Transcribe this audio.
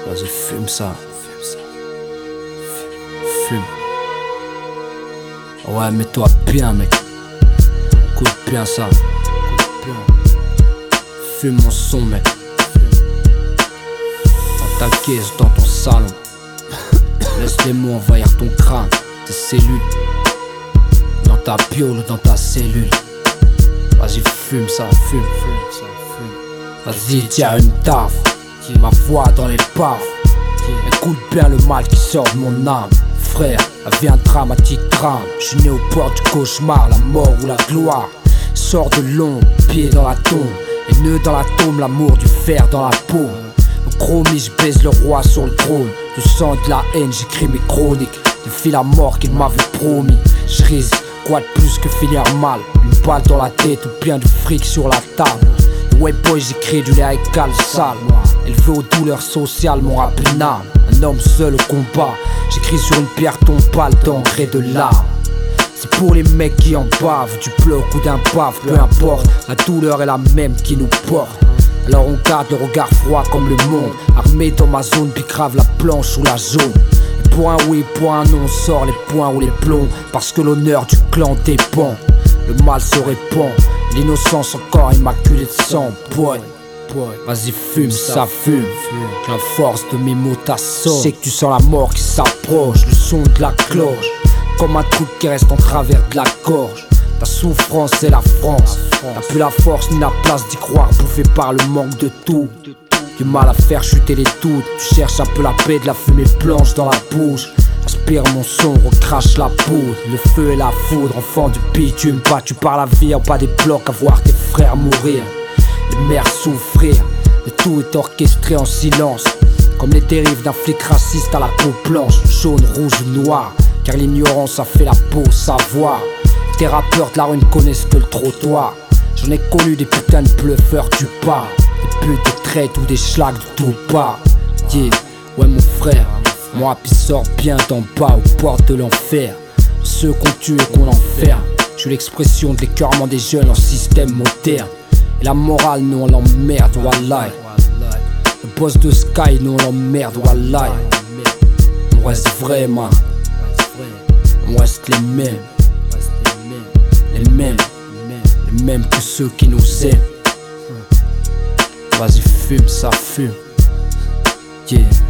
Vas-y, fume ça. Fume. Ouais, mets-toi bien, mec. Écoute bien ça. Fume mon son, mec. Dans ta caisse, dans ton salon. Laisse les mots envahir ton crâne, tes cellules. Dans ta biole, dans ta cellule. Vas-y, fume ça, fume. Vas-y, tiens une taf. Ma voix dans les baffes. Écoute bien le mal qui sort de mon âme. Frère, la vie un dramatique drame. J'suis né au port du cauchemar, la mort ou la gloire. Sors de l'ombre, pied dans la tombe. Et nœud dans la tombe, l'amour du fer dans la peau. Au chromie, je baise le roi sur le trône. Du sang et de la haine, j'écris mes chroniques. Défie la mort qu'il m'avait promis. Je risque quoi de plus que finir mal. Une balle dans la tête ou bien du fric sur la table. Ouais boy, j'écris du lyrical sale. Élevé aux douleurs sociales, mon rap une âme. Un homme seul au combat. J'écris sur une pierre tombale d'encre et de larmes. C'est pour les mecs qui en bavent, du bloc ou d'un bave, peu importe. La douleur est la même qui nous porte. Alors on garde le regard froid comme le monde. Armé dans ma zone, bicrave la planche ou la zone. Et pour un oui, pour un non, on sort les points ou les plombs. Parce que l'honneur du clan dépend. Le mal se répand, l'innocence encore immaculée de sang. Boy, vas-y fume, ça fume. Que la force de mes mots t'assomme. Je sais que tu sens la mort qui s'approche. Le son de la cloche, comme un truc qui reste en travers de la gorge. Ta souffrance c'est la France. T'as plus la force ni la place d'y croire, bouffé par le manque de tout. Du mal à faire chuter les doutes. Tu cherches un peu la paix, de la fumée blanche dans la bouche. Aspire mon son, recrache la poudre. Le feu et la foudre, enfant du bitume. Pas tu par la vie, en pas des blocs à voir tes frères mourir. Les mères souffrir, mais tout est orchestré en silence. Comme les dérives d'un flic raciste à la peau blanche. Jaune, rouge ou noir, car l'ignorance a fait la peau savoir. Tes rappeurs de la rue ne connaissent que le trottoir. J'en ai connu des putains de bluffeurs du pas. Des putes de traite ou des schlags de tout pas. Yeah, ouais mon frère, mon rap il sort bien d'en bas aux portes de l'enfer. Ceux qu'on tue et qu'on enferme. Je suis l'expression de l'écœurement des jeunes en système moderne. Et la morale nous on l'emmerde, wallahi. Le boss de Sky nous on l'emmerde, wallahi. On reste vrai man. On reste les mêmes. Les mêmes que ceux qui nous aiment. Vas-y fume, ça fume. Yeah.